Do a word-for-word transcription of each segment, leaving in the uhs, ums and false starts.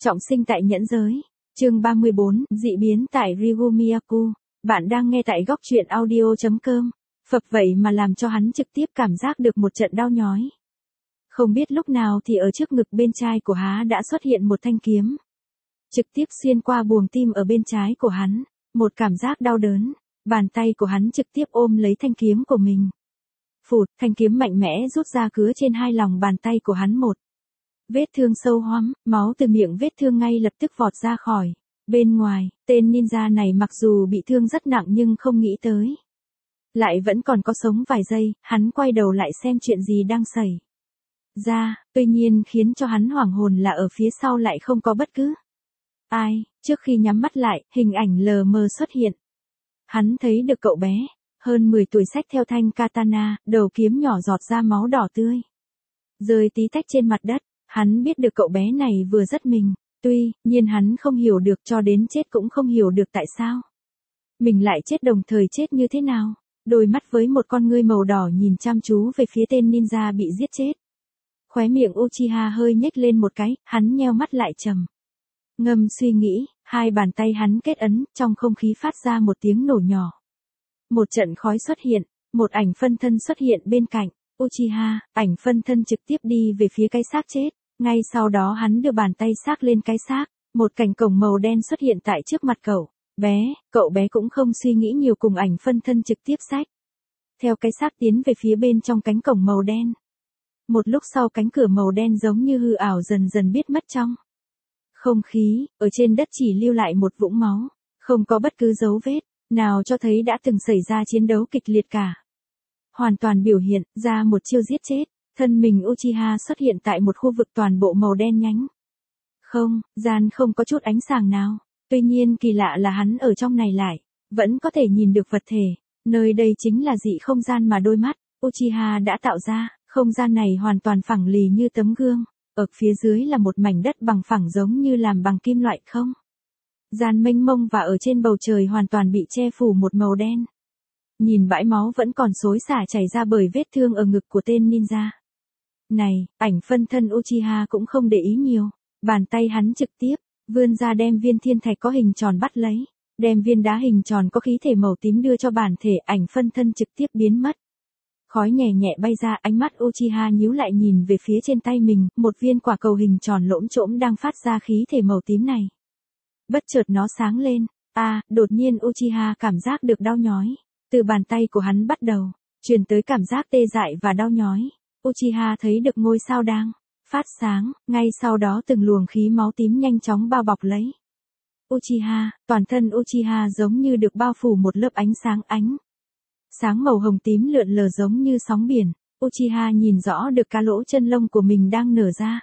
Trọng sinh tại nhẫn giới. Chương ba mươi bốn, dị biến tại Ryugumiyaku. Bạn đang nghe tại góc truyện audio chấm com. Phập vậy mà làm cho hắn trực tiếp cảm giác được một trận đau nhói. Không biết lúc nào thì ở trước ngực bên trái của hắn đã xuất hiện một thanh kiếm. Trực tiếp xuyên qua buồng tim ở bên trái của hắn. Một cảm giác đau đớn. Bàn tay của hắn trực tiếp ôm lấy thanh kiếm của mình. Phụt, thanh kiếm mạnh mẽ rút ra cứa trên hai lòng bàn tay của hắn một. Vết thương sâu hoắm, máu từ miệng vết thương ngay lập tức vọt ra khỏi. Bên ngoài, tên ninja này mặc dù bị thương rất nặng nhưng không nghĩ tới. Lại vẫn còn có sống vài giây, hắn quay đầu lại xem chuyện gì đang xảy ra, tuy nhiên khiến cho hắn hoảng hồn là ở phía sau lại không có bất cứ ai. Trước khi nhắm mắt lại, hình ảnh lờ mờ xuất hiện. Hắn thấy được cậu bé, hơn mười tuổi xách theo thanh katana, đầu kiếm nhỏ giọt ra máu đỏ tươi. Rơi tí tách trên mặt đất. Hắn biết được cậu bé này vừa rất mình, tuy nhiên hắn không hiểu được cho đến chết cũng không hiểu được tại sao. Mình lại chết đồng thời chết như thế nào. Đôi mắt với một con ngươi màu đỏ nhìn chăm chú về phía tên ninja bị giết chết. Khóe miệng Uchiha hơi nhếch lên một cái, hắn nheo mắt lại trầm ngâm suy nghĩ, hai bàn tay hắn kết ấn, trong không khí phát ra một tiếng nổ nhỏ. Một trận khói xuất hiện, một ảnh phân thân xuất hiện bên cạnh. Uchiha, ảnh phân thân trực tiếp đi về phía cái xác chết. Ngay sau đó hắn đưa bàn tay xác lên cái xác, một cành cổng màu đen xuất hiện tại trước mặt cậu bé, cậu bé cũng không suy nghĩ nhiều cùng ảnh phân thân trực tiếp xách theo cái xác tiến về phía bên trong cánh cổng màu đen. Một lúc sau cánh cửa màu đen giống như hư ảo dần dần biến mất trong không khí, ở trên đất chỉ lưu lại một vũng máu, không có bất cứ dấu vết nào cho thấy đã từng xảy ra chiến đấu kịch liệt cả. Hoàn toàn biểu hiện ra một chiêu giết chết. Thân mình Uchiha xuất hiện tại một khu vực toàn bộ màu đen nhánh. Không, gian không có chút ánh sáng nào. Tuy nhiên kỳ lạ là hắn ở trong này lại vẫn có thể nhìn được vật thể. Nơi đây chính là dị không gian mà đôi mắt Uchiha đã tạo ra. Không gian này hoàn toàn phẳng lì như tấm gương. Ở phía dưới là một mảnh đất bằng phẳng giống như làm bằng kim loại không gian mênh mông, và ở trên bầu trời hoàn toàn bị che phủ một màu đen. Nhìn bãi máu vẫn còn xối xả chảy ra bởi vết thương ở ngực của tên ninja này, ảnh phân thân Uchiha cũng không để ý nhiều. Bàn tay hắn trực tiếp vươn ra đem viên thiên thạch có hình tròn bắt lấy, đem viên đá hình tròn có khí thể màu tím đưa cho bản thể ảnh phân thân trực tiếp biến mất. Khói nhẹ nhẹ bay ra, ánh mắt Uchiha nhíu lại nhìn về phía trên tay mình, một viên quả cầu hình tròn lỗm chỗm đang phát ra khí thể màu tím này. Bất chợt nó sáng lên, a, à, đột nhiên Uchiha cảm giác được đau nhói. Từ bàn tay của hắn bắt đầu truyền tới cảm giác tê dại và đau nhói. Uchiha thấy được ngôi sao đang phát sáng, ngay sau đó từng luồng khí máu tím nhanh chóng bao bọc lấy Uchiha, toàn thân Uchiha giống như được bao phủ một lớp ánh sáng ánh sáng màu hồng tím lượn lờ giống như sóng biển. Uchiha nhìn rõ được cả lỗ chân lông của mình đang nở ra.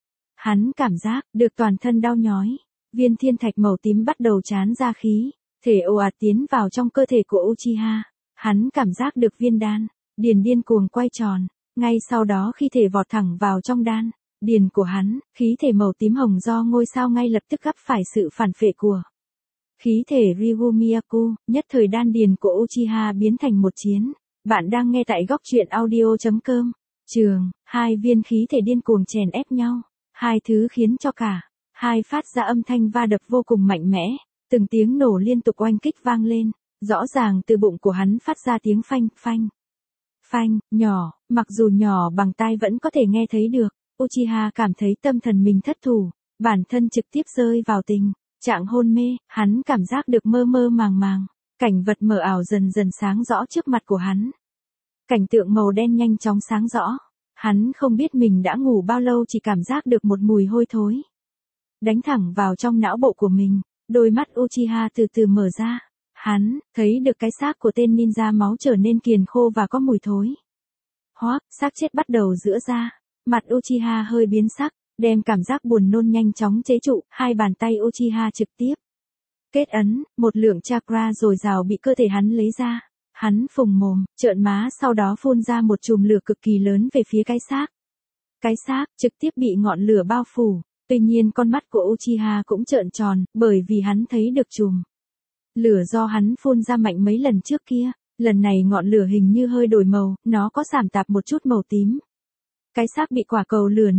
Hắn cảm giác được toàn thân đau nhói. Viên thiên thạch màu tím bắt đầu tràn ra khí thể ồ ạt tiến vào trong cơ thể của Uchiha. Hắn cảm giác được viên đan điền điên cuồng quay tròn. Ngay sau đó khi thể vọt thẳng vào trong đan điền của hắn, khí thể màu tím hồng do ngôi sao ngay lập tức gặp phải sự phản phệ của khí thể Ryugumiyaku, nhất thời đan điền của Uchiha biến thành một chiến. Bạn đang nghe tại góc truyện audio chấm com. Trường, hai viên khí thể điên cuồng chèn ép nhau. Hai thứ khiến cho cả hai phát ra âm thanh va đập vô cùng mạnh mẽ. Từng tiếng nổ liên tục oanh kích vang lên. Rõ ràng từ bụng của hắn phát ra tiếng phanh, phanh. Phanh, nhỏ, mặc dù nhỏ bằng tai vẫn có thể nghe thấy được. Uchiha cảm thấy tâm thần mình thất thủ. Bản thân trực tiếp rơi vào tình trạng hôn mê, hắn cảm giác được mơ mơ màng màng. Cảnh vật mờ ảo dần dần sáng rõ trước mặt của hắn. Cảnh tượng màu đen nhanh chóng sáng rõ. Hắn không biết mình đã ngủ bao lâu, chỉ cảm giác được một mùi hôi thối đánh thẳng vào trong não bộ của mình. Đôi mắt Uchiha từ từ mở ra. Hắn thấy được cái xác của tên ninja máu trở nên kiền khô và có mùi thối. Hoác, xác chết bắt đầu giữa ra. Mặt Uchiha hơi biến sắc, đem cảm giác buồn nôn nhanh chóng chế trụ. Hai bàn tay Uchiha trực tiếp kết ấn, một lượng chakra dồi dào bị cơ thể hắn lấy ra. Hắn phùng mồm, trợn má, sau đó phun ra một chùm lửa cực kỳ lớn về phía cái xác. Cái xác trực tiếp bị ngọn lửa bao phủ. Tuy nhiên con mắt của Uchiha cũng trợn tròn, bởi vì hắn thấy được chùm lửa do hắn phun ra mạnh mấy lần trước kia. Lần này ngọn lửa hình như hơi đổi màu, nó có sảm tạp một chút màu tím. Cái xác bị quả cầu lửa nuốt,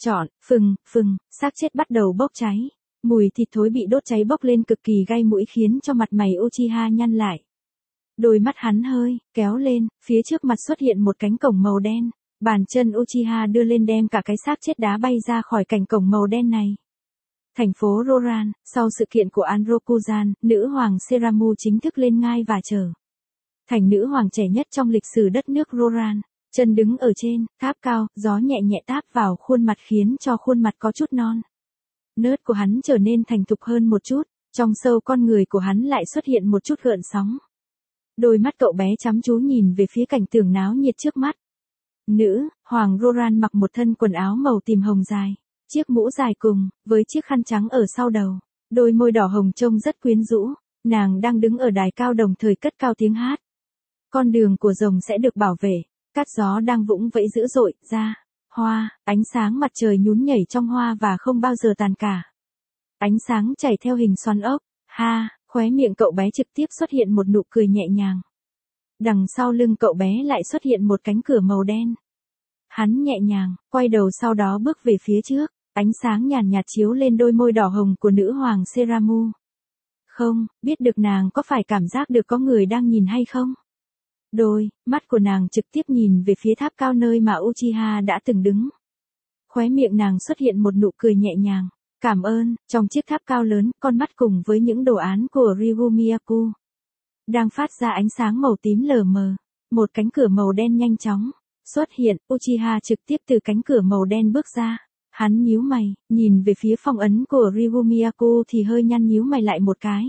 Chọn, phừng, phừng, xác chết bắt đầu bốc cháy. Mùi thịt thối bị đốt cháy bốc lên cực kỳ gai mũi khiến cho mặt mày Uchiha nhăn lại. Đôi mắt hắn hơi kéo lên, phía trước mặt xuất hiện một cánh cổng màu đen. Bàn chân Uchiha đưa lên đem cả cái xác chết đá bay ra khỏi cánh cổng màu đen này. Thành phố Roran, sau sự kiện của Anrokuzan, nữ hoàng Seramu chính thức lên ngai và trở thành nữ hoàng trẻ nhất trong lịch sử đất nước Roran. Chân đứng ở trên, tháp cao, gió nhẹ nhẹ táp vào khuôn mặt khiến cho khuôn mặt có chút non nớt của hắn trở nên thành thục hơn một chút, trong sâu con người của hắn lại xuất hiện một chút gợn sóng. Đôi mắt cậu bé chăm chú nhìn về phía cảnh tượng náo nhiệt trước mắt. Nữ hoàng Roran mặc một thân quần áo màu tím hồng dài, chiếc mũ dài cùng, với chiếc khăn trắng ở sau đầu, đôi môi đỏ hồng trông rất quyến rũ, nàng đang đứng ở đài cao đồng thời cất cao tiếng hát. Con đường của rồng sẽ được bảo vệ, cát gió đang vũng vẫy dữ dội, ra, hoa, ánh sáng mặt trời nhún nhảy trong hoa và không bao giờ tàn cả. Ánh sáng chảy theo hình xoắn ốc, ha, khóe miệng cậu bé trực tiếp xuất hiện một nụ cười nhẹ nhàng. Đằng sau lưng cậu bé lại xuất hiện một cánh cửa màu đen. Hắn nhẹ nhàng, quay đầu sau đó bước về phía trước, ánh sáng nhàn nhạt chiếu lên đôi môi đỏ hồng của nữ hoàng Seramu. Không, biết được nàng có phải cảm giác được có người đang nhìn hay không? Đôi mắt của nàng trực tiếp nhìn về phía tháp cao nơi mà Uchiha đã từng đứng. Khóe miệng nàng xuất hiện một nụ cười nhẹ nhàng. Cảm ơn, trong chiếc tháp cao lớn, con mắt cùng với những đồ án của Ryugu Miyaku đang phát ra ánh sáng màu tím lờ mờ. Một cánh cửa màu đen nhanh chóng xuất hiện, Uchiha trực tiếp từ cánh cửa màu đen bước ra. Hắn nhíu mày, nhìn về phía phong ấn của Ryugu Miyaku thì hơi nhăn nhíu mày lại một cái.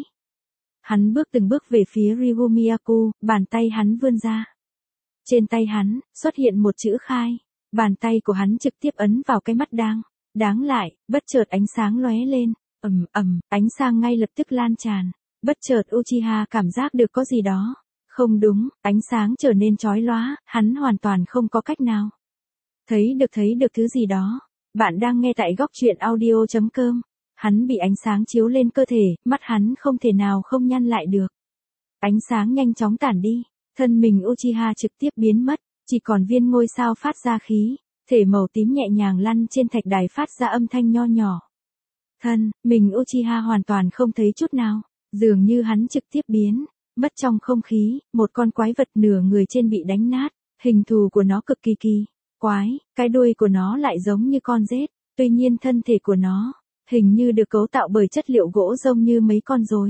Hắn bước từng bước về phía Ryugu Miyaku, bàn tay hắn vươn ra. Trên tay hắn, xuất hiện một chữ khai. Bàn tay của hắn trực tiếp ấn vào cái mắt đang, đáng lại, bất chợt ánh sáng lóe lên. Ầm ầm, ánh sáng ngay lập tức lan tràn. Bất chợt Uchiha cảm giác được có gì đó. Không đúng, ánh sáng trở nên chói lóa, hắn hoàn toàn không có cách nào thấy được thấy được thứ gì đó. Bạn đang nghe tại góc truyện audio chấm com. Hắn bị ánh sáng chiếu lên cơ thể, mắt hắn không thể nào không nhăn lại được. Ánh sáng nhanh chóng tản đi, thân mình Uchiha trực tiếp biến mất, chỉ còn viên ngôi sao phát ra khí, thể màu tím nhẹ nhàng lăn trên thạch đài phát ra âm thanh nho nhỏ. Thân, mình Uchiha hoàn toàn không thấy chút nào, dường như hắn trực tiếp biến mất trong không khí, một con quái vật nửa người trên bị đánh nát, hình thù của nó cực kỳ kỳ quái, cái đuôi của nó lại giống như con rết, tuy nhiên thân thể của nó hình như được cấu tạo bởi chất liệu gỗ giống như mấy con rối.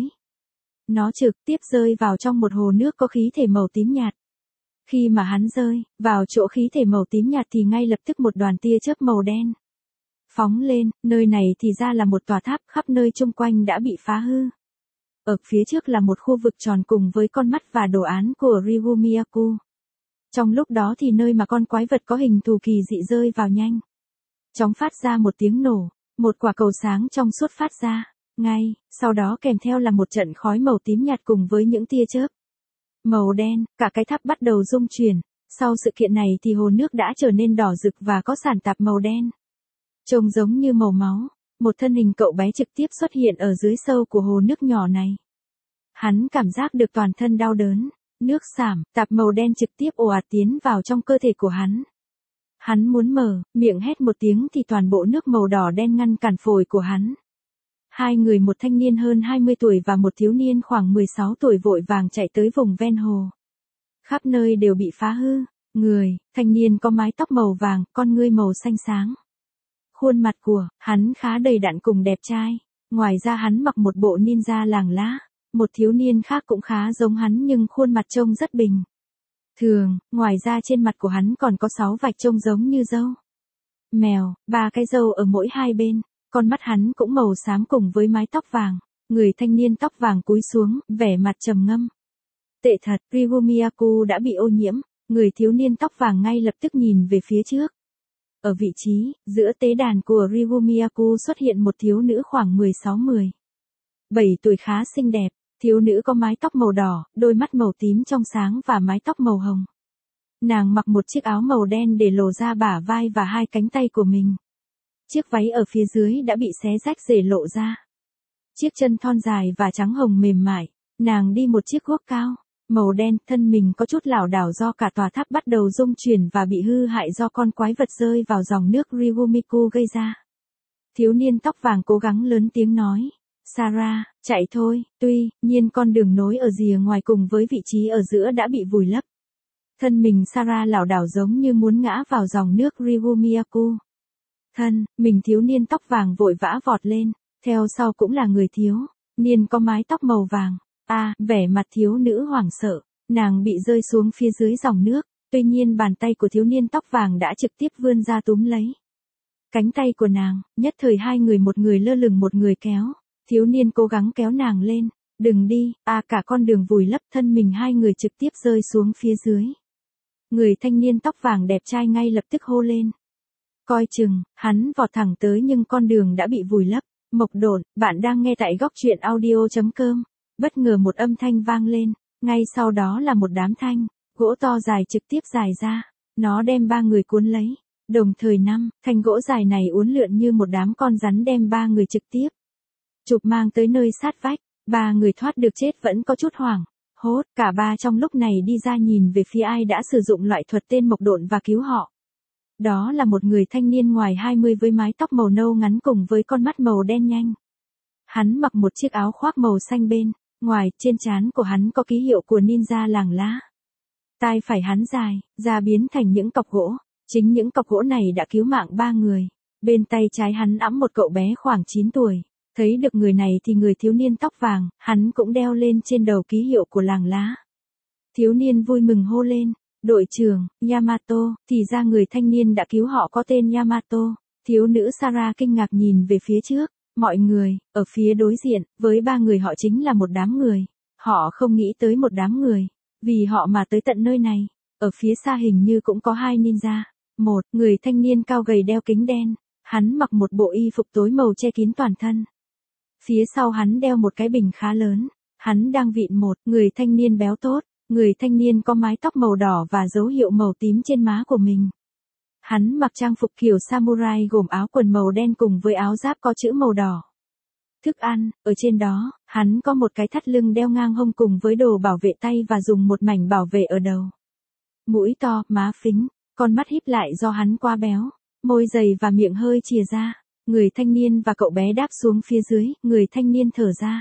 Nó trực tiếp rơi vào trong một hồ nước có khí thể màu tím nhạt. Khi mà hắn rơi vào chỗ khí thể màu tím nhạt thì ngay lập tức một đoàn tia chớp màu đen phóng lên, nơi này thì ra là một tòa tháp, khắp nơi chung quanh đã bị phá hư. Ở phía trước là một khu vực tròn cùng với con mắt và đồ án của Ryugu Miyaku. Trong lúc đó thì nơi mà con quái vật có hình thù kỳ dị rơi vào nhanh chóng phát ra một tiếng nổ, một quả cầu sáng trong suốt phát ra, ngay sau đó kèm theo là một trận khói màu tím nhạt cùng với những tia chớp màu đen, cả cái tháp bắt đầu rung chuyển. Sau sự kiện này thì hồ nước đã trở nên đỏ rực và có sàn tạp màu đen, trông giống như màu máu. Một thân hình cậu bé trực tiếp xuất hiện ở dưới sâu của hồ nước nhỏ này. Hắn cảm giác được toàn thân đau đớn, nước xảm, tạp màu đen trực tiếp ồ ạt tiến vào trong cơ thể của hắn. Hắn muốn mở miệng hét một tiếng thì toàn bộ nước màu đỏ đen ngăn cản phổi của hắn. Hai người, một thanh niên hơn hai mươi tuổi và một thiếu niên khoảng mười sáu tuổi vội vàng chạy tới vùng ven hồ. Khắp nơi đều bị phá hư, người, thanh niên có mái tóc màu vàng, con ngươi màu xanh sáng. Khuôn mặt của hắn khá đầy đặn cùng đẹp trai, ngoài ra hắn mặc một bộ ninja làng lá. Một thiếu niên khác cũng khá giống hắn nhưng khuôn mặt trông rất bình thường, ngoài ra trên mặt của hắn còn có sáu vạch trông giống như râu mèo, ba cái râu ở mỗi hai bên, con mắt hắn cũng màu xám cùng với mái tóc vàng. Người thanh niên tóc vàng cúi xuống, vẻ mặt trầm ngâm. Tệ thật, Ryugu Miyaku đã bị ô nhiễm, người thiếu niên tóc vàng ngay lập tức nhìn về phía trước. Ở vị trí giữa tế đàn của Ryugu Miyaku xuất hiện một thiếu nữ khoảng mười sáu mười bảy tuổi khá xinh đẹp. Thiếu nữ có mái tóc màu đỏ, đôi mắt màu tím trong sáng và mái tóc màu hồng. Nàng mặc một chiếc áo màu đen để lộ ra bả vai và hai cánh tay của mình. Chiếc váy ở phía dưới đã bị xé rách rể lộ ra. Chiếc chân thon dài và trắng hồng mềm mại, nàng đi một chiếc guốc cao. màu đen, thân mình có chút lảo đảo do cả tòa tháp bắt đầu rung chuyển và bị hư hại do con quái vật rơi vào dòng nước Rigumiku gây ra. Thiếu niên tóc vàng cố gắng lớn tiếng nói. Sarah, chạy thôi, tuy nhiên con đường nối ở rìa ngoài cùng với vị trí ở giữa đã bị vùi lấp. Thân mình Sarah lảo đảo giống như muốn ngã vào dòng nước Rigumiaku. Thân, mình thiếu niên tóc vàng vội vã vọt lên, theo sau cũng là người thiếu niên có mái tóc màu vàng. A, à, vẻ mặt thiếu nữ hoảng sợ, nàng bị rơi xuống phía dưới dòng nước, tuy nhiên bàn tay của thiếu niên tóc vàng đã trực tiếp vươn ra túm lấy cánh tay của nàng, nhất thời hai người một người lơ lửng một người kéo, thiếu niên cố gắng kéo nàng lên, đừng đi, a à, cả con đường vùi lấp thân mình hai người trực tiếp rơi xuống phía dưới. Người thanh niên tóc vàng đẹp trai ngay lập tức hô lên. Coi chừng, hắn vọt thẳng tới nhưng con đường đã bị vùi lấp. Mộc Độn, bạn đang nghe tại góc truyện audio chấm com. Bất ngờ một âm thanh vang lên, ngay sau đó là một đám thanh gỗ to dài trực tiếp dài ra, nó đem ba người cuốn lấy. Đồng thời năm thanh gỗ dài này uốn lượn như một đám con rắn đem ba người trực tiếp chụp mang tới nơi sát vách. Ba người thoát được chết vẫn có chút hoảng hốt, cả ba trong lúc này đi ra nhìn về phía ai đã sử dụng loại thuật tên Mộc Độn và cứu họ. Đó là một người thanh niên ngoài hai mươi với mái tóc màu nâu ngắn cùng với con mắt màu đen nhanh. Hắn mặc một chiếc áo khoác màu xanh bên ngoài, trên trán của hắn có ký hiệu của ninja làng lá. Tai phải hắn dài, ra biến thành những cọc gỗ, chính những cọc gỗ này đã cứu mạng ba người. Bên tay trái hắn ẵm một cậu bé khoảng chín tuổi. Thấy được người này thì người thiếu niên tóc vàng, hắn cũng đeo lên trên đầu ký hiệu của làng lá. Thiếu niên vui mừng hô lên, đội trưởng, Yamato, thì ra người thanh niên đã cứu họ có tên Yamato. Thiếu nữ Sarah kinh ngạc nhìn về phía trước, mọi người, ở phía đối diện, với ba người họ chính là một đám người. Họ không nghĩ tới một đám người, vì họ mà tới tận nơi này. Ở phía xa hình như cũng có hai ninja. Một, người thanh niên cao gầy đeo kính đen, hắn mặc một bộ y phục tối màu che kín toàn thân. Phía sau hắn đeo một cái bình khá lớn, hắn đang vịn một người thanh niên béo tốt, người thanh niên có mái tóc màu đỏ và dấu hiệu màu tím trên má của mình. Hắn mặc trang phục kiểu samurai gồm áo quần màu đen cùng với áo giáp có chữ màu đỏ. Thức ăn, ở trên đó, hắn có một cái thắt lưng đeo ngang hông cùng với đồ bảo vệ tay và dùng một mảnh bảo vệ ở đầu. Mũi to, má phính, con mắt híp lại do hắn quá béo, môi dày và miệng hơi chìa ra. Người thanh niên và cậu bé đáp xuống phía dưới, người thanh niên thở ra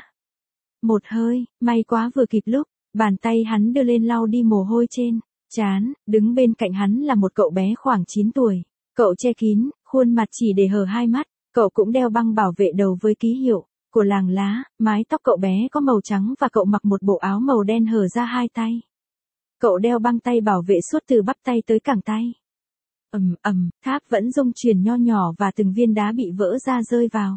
một hơi, may quá vừa kịp lúc, bàn tay hắn đưa lên lau đi mồ hôi trên trán, đứng bên cạnh hắn là một cậu bé khoảng chín tuổi. Cậu che kín, khuôn mặt chỉ để hở hai mắt, cậu cũng đeo băng bảo vệ đầu với ký hiệu của làng lá, mái tóc cậu bé có màu trắng và cậu mặc một bộ áo màu đen hở ra hai tay. Cậu đeo băng tay bảo vệ suốt từ bắp tay tới cẳng tay. Ầm ầm, tháp vẫn rung chuyển nho nhỏ và từng viên đá bị vỡ ra rơi vào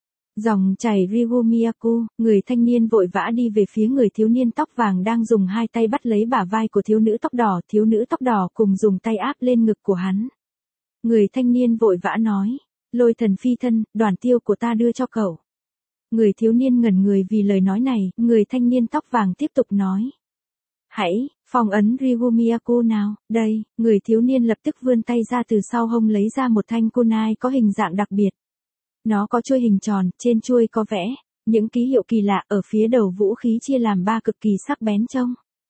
dòng chảy Rigumiaku. Người thanh niên vội vã đi về phía người thiếu niên tóc vàng đang dùng hai tay bắt lấy bả vai của thiếu nữ tóc đỏ. Thiếu nữ tóc đỏ cùng dùng tay áp lên ngực của hắn. Người thanh niên vội vã nói, Lôi thần phi thân, đoàn tiêu của ta đưa cho cậu. Người thiếu niên ngẩn người vì lời nói này, người thanh niên tóc vàng tiếp tục nói. Hãy, phong ấn Rigumiaku nào, đây, người thiếu niên lập tức vươn tay ra từ sau hông lấy ra một thanh kunai có hình dạng đặc biệt. Nó có chuôi hình tròn, trên chuôi có vẽ những ký hiệu kỳ lạ, ở phía đầu vũ khí chia làm ba cực kỳ sắc bén trông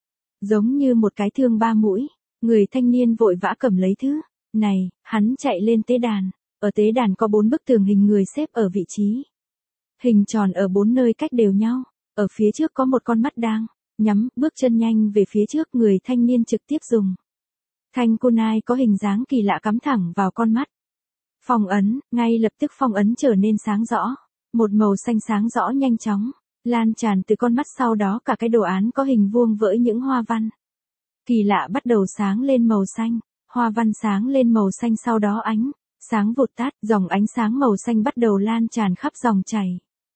giống như một cái thương ba mũi. Người thanh niên vội vã cầm lấy thứ này, hắn chạy lên tế đàn. Ở tế đàn có bốn bức tường hình người xếp ở vị trí hình tròn ở bốn nơi cách đều nhau. Ở phía trước có một con mắt đang nhắm, bước chân nhanh về phía trước. Người thanh niên trực tiếp dùng thanh kunai có hình dáng kỳ lạ cắm thẳng vào con mắt. Phong ấn, ngay lập tức phong ấn trở nên sáng rõ. Một màu xanh sáng rõ nhanh chóng lan tràn từ con mắt, sau đó cả cái đồ án có hình vuông với những hoa văn kỳ lạ bắt đầu sáng lên màu xanh. Hoa văn sáng lên màu xanh, sau đó ánh sáng vụt tắt, dòng ánh sáng màu xanh bắt đầu lan tràn khắp dòng chảy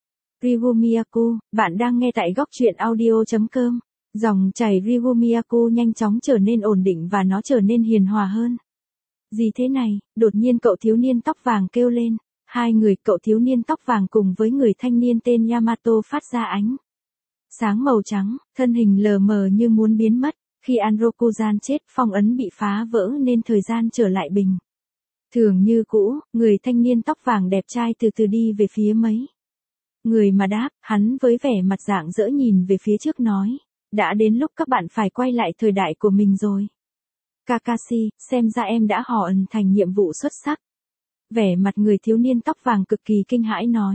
Rigumiaku. Bạn đang nghe tại góc truyện audio chấm com. Dòng chảy Rigumiaku nhanh chóng trở nên ổn định và nó trở nên hiền hòa hơn. Gì thế này? Đột nhiên cậu thiếu niên tóc vàng kêu lên. Hai người, cậu thiếu niên tóc vàng cùng với người thanh niên tên Yamato phát ra ánh sáng màu trắng, thân hình lờ mờ như muốn biến mất. Khi Anrokuzan chết, phong ấn bị phá vỡ nên thời gian trở lại bình thường như cũ. Người thanh niên tóc vàng đẹp trai từ từ đi về phía mấy người mà đáp, hắn với vẻ mặt rạng rỡ nhìn về phía trước nói. đã đến lúc các bạn phải quay lại thời đại của mình rồi. Kakashi, xem ra em đã hoàn thành nhiệm vụ xuất sắc. Vẻ mặt người thiếu niên tóc vàng cực kỳ kinh hãi nói.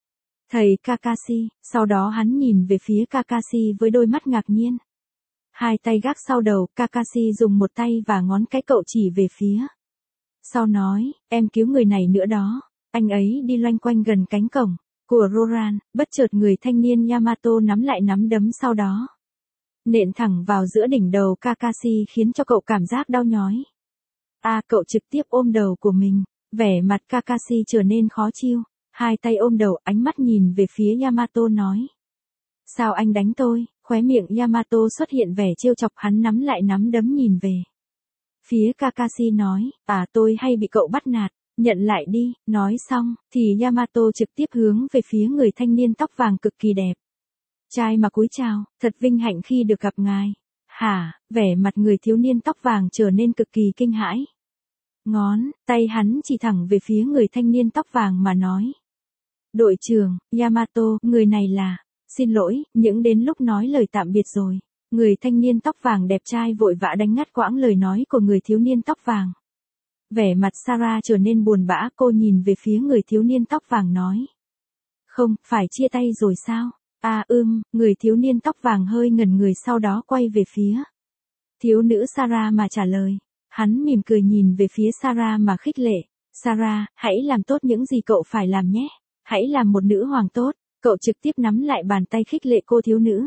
Thầy Kakashi, sau đó hắn nhìn về phía Kakashi với đôi mắt ngạc nhiên. Hai tay gác sau đầu, Kakashi dùng một tay và ngón cái cậu chỉ về phía. Sau nói, em cứu người này nữa đó. Anh ấy đi loanh quanh gần cánh cổng của Roran, bất chợt người thanh niên Yamato nắm lại nắm đấm sau đó. Nện thẳng vào giữa đỉnh đầu Kakashi khiến cho cậu cảm giác đau nhói. À, cậu trực tiếp ôm đầu của mình, vẻ mặt Kakashi trở nên khó chịu, hai tay ôm đầu, ánh mắt nhìn về phía Yamato nói. Sao anh đánh tôi? Khóe miệng Yamato xuất hiện vẻ trêu chọc, hắn nắm lại nắm đấm nhìn về phía Kakashi nói, à tôi hay bị cậu bắt nạt, nhận lại đi, nói xong, thì Yamato trực tiếp hướng về phía người thanh niên tóc vàng cực kỳ đẹp. Trai mà cúi chào, thật vinh hạnh khi được gặp ngài. Hả, vẻ mặt người thiếu niên tóc vàng trở nên cực kỳ kinh hãi. Ngón tay hắn chỉ thẳng về phía người thanh niên tóc vàng mà nói. Đội trưởng, Yamato, người này là, xin lỗi, những đến lúc nói lời tạm biệt rồi. Người thanh niên tóc vàng đẹp trai vội vã đánh ngắt quãng lời nói của người thiếu niên tóc vàng. Vẻ mặt Sarah trở nên buồn bã, cô nhìn về phía người thiếu niên tóc vàng nói. Không, phải chia tay rồi sao? À ưm, người thiếu niên tóc vàng hơi ngẩn người sau đó quay về phía thiếu nữ Sarah mà trả lời. Hắn mỉm cười nhìn về phía Sarah mà khích lệ. Sarah, hãy làm tốt những gì cậu phải làm nhé. Hãy làm một nữ hoàng tốt. Cậu trực tiếp nắm lại bàn tay khích lệ cô thiếu nữ.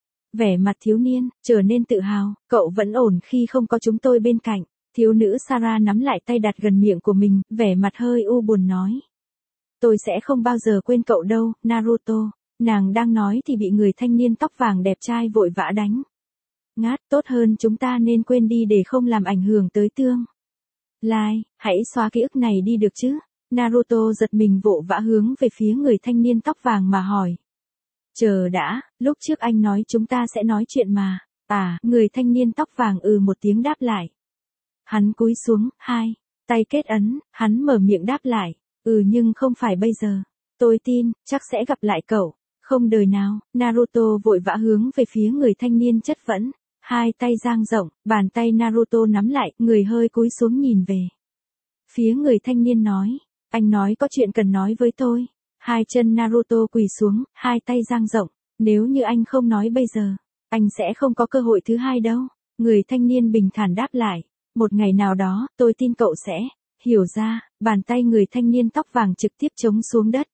Vẻ mặt thiếu niên trở nên tự hào, cậu vẫn ổn khi không có chúng tôi bên cạnh. Thiếu nữ Sarah nắm lại tay đặt gần miệng của mình, vẻ mặt hơi u buồn nói. Tôi sẽ không bao giờ quên cậu đâu, Naruto. Nàng đang nói thì bị người thanh niên tóc vàng đẹp trai vội vã đánh. Ngát, tốt hơn chúng ta nên quên đi để không làm ảnh hưởng tới tương lai, hãy xóa ký ức này đi được chứ. Naruto giật mình vội vã hướng về phía người thanh niên tóc vàng mà hỏi. Chờ đã, lúc trước anh nói chúng ta sẽ nói chuyện mà. À, người thanh niên tóc vàng ừ một tiếng đáp lại. Hắn cúi xuống, hai tay kết ấn, hắn mở miệng đáp lại. Ừ nhưng không phải bây giờ. Tôi tin, chắc sẽ gặp lại cậu. Không đời nào, Naruto vội vã hướng về phía người thanh niên chất vấn. Hai tay dang rộng, bàn tay Naruto nắm lại, người hơi cúi xuống nhìn về phía người thanh niên nói. Anh nói có chuyện cần nói với tôi. Hai chân Naruto quỳ xuống, hai tay dang rộng. Nếu như anh không nói bây giờ, anh sẽ không có cơ hội thứ hai đâu. Người thanh niên bình thản đáp lại. Một ngày nào đó, tôi tin cậu sẽ hiểu ra. Bàn tay người thanh niên tóc vàng trực tiếp chống xuống đất.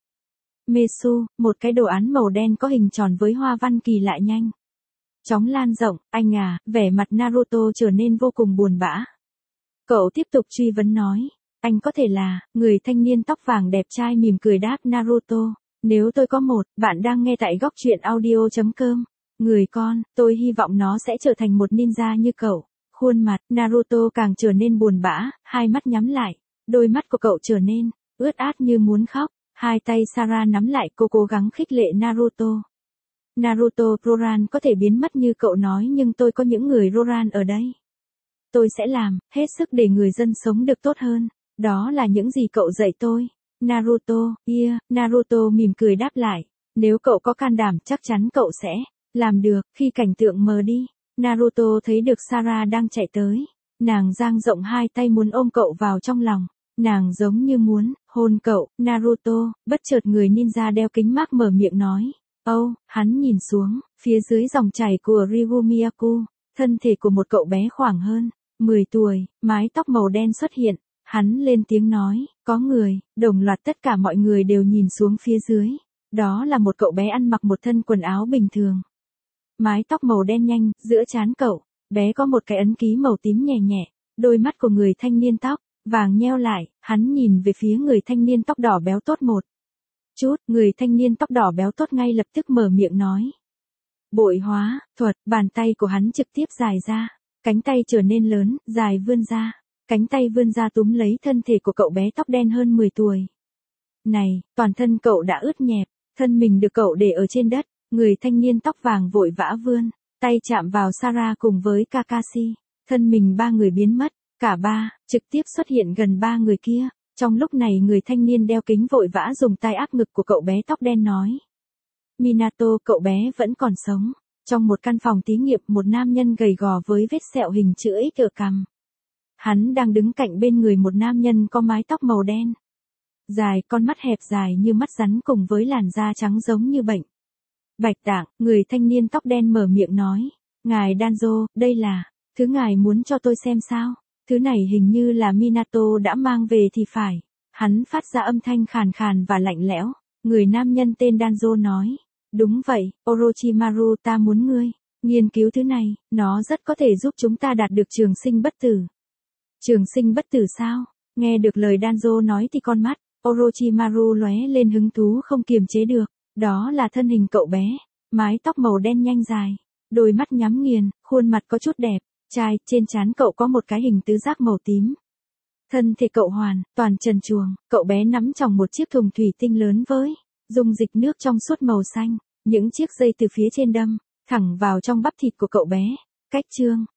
Mesu, một cái đồ án màu đen có hình tròn với hoa văn kỳ lạ nhanh chóng lan rộng. Anh à, vẻ mặt Naruto trở nên vô cùng buồn bã. Cậu tiếp tục truy vấn nói. Anh có thể là, người thanh niên tóc vàng đẹp trai mỉm cười đáp Naruto. Nếu tôi có một, bạn đang nghe tại góc truyện audio.com. Người con, tôi hy vọng nó sẽ trở thành một ninja như cậu. Khuôn mặt, Naruto càng trở nên buồn bã, hai mắt nhắm lại. Đôi mắt của cậu trở nên ướt át như muốn khóc. Hai tay Sarah nắm lại, cô cố gắng khích lệ Naruto. Naruto, Roran có thể biến mất như cậu nói nhưng tôi có những người Roran ở đây. Tôi sẽ làm hết sức để người dân sống được tốt hơn. Đó là những gì cậu dạy tôi. Naruto, yeah, Naruto mỉm cười đáp lại. Nếu cậu có can đảm chắc chắn cậu sẽ làm được. Khi cảnh tượng mờ đi, Naruto thấy được Sarah đang chạy tới. Nàng dang rộng hai tay muốn ôm cậu vào trong lòng. Nàng giống như muốn hôn cậu. Naruto, bất chợt người ninja đeo kính mát mở miệng nói. Âu, oh, hắn nhìn xuống, phía dưới dòng chảy của Ryugumiyaku, thân thể của một cậu bé khoảng hơn mười tuổi, mái tóc màu đen xuất hiện. Hắn lên tiếng nói, có người, đồng loạt tất cả mọi người đều nhìn xuống phía dưới. Đó là một cậu bé ăn mặc một thân quần áo bình thường. Mái tóc màu đen nhanh, giữa trán cậu, bé có một cái ấn ký màu tím nhẹ nhẹ. Đôi mắt của người thanh niên tóc vàng nheo lại, hắn nhìn về phía người thanh niên tóc đỏ béo tốt một chút, người thanh niên tóc đỏ béo tốt ngay lập tức mở miệng nói. Bội hóa, thuật, bàn tay của hắn trực tiếp dài ra, cánh tay trở nên lớn, dài vươn ra, cánh tay vươn ra túm lấy thân thể của cậu bé tóc đen hơn mười tuổi. Này, toàn thân cậu đã ướt nhẹp, thân mình được cậu để ở trên đất, người thanh niên tóc vàng vội vã vươn, tay chạm vào Sarah cùng với Kakashi, thân mình ba người biến mất, cả ba, trực tiếp xuất hiện gần ba người kia. Trong lúc này người thanh niên đeo kính vội vã dùng tay áp ngực của cậu bé tóc đen nói. Minato, cậu bé vẫn còn sống. Trong một căn phòng thí nghiệm, một nam nhân gầy gò với vết sẹo hình chữ X ở cằm. Hắn đang đứng cạnh bên người một nam nhân có mái tóc màu đen dài, con mắt hẹp dài như mắt rắn cùng với làn da trắng giống như bệnh bạch tạng. Người thanh niên tóc đen mở miệng nói, ngài Danzo, đây là thứ ngài muốn cho tôi xem sao? Thứ này hình như là Minato đã mang về thì phải. Hắn phát ra âm thanh khàn khàn và lạnh lẽo. Người nam nhân tên Danzo nói, đúng vậy, Orochimaru, ta muốn ngươi nghiên cứu thứ này, nó rất có thể giúp chúng ta đạt được trường sinh bất tử. Trường sinh bất tử sao? Nghe được lời Danzo nói thì con mắt Orochimaru lóe lên hứng thú không kiềm chế được. Đó là thân hình cậu bé, mái tóc màu đen nhanh dài, đôi mắt nhắm nghiền, khuôn mặt có chút đẹp trai, trên trán cậu có một cái hình tứ giác màu tím. Thân thể cậu hoàn toàn trần truồng, cậu bé nắm trong một chiếc thùng thủy tinh lớn với dung dịch nước trong suốt màu xanh, những chiếc dây từ phía trên đâm thẳng vào trong bắp thịt của cậu bé. Cách chương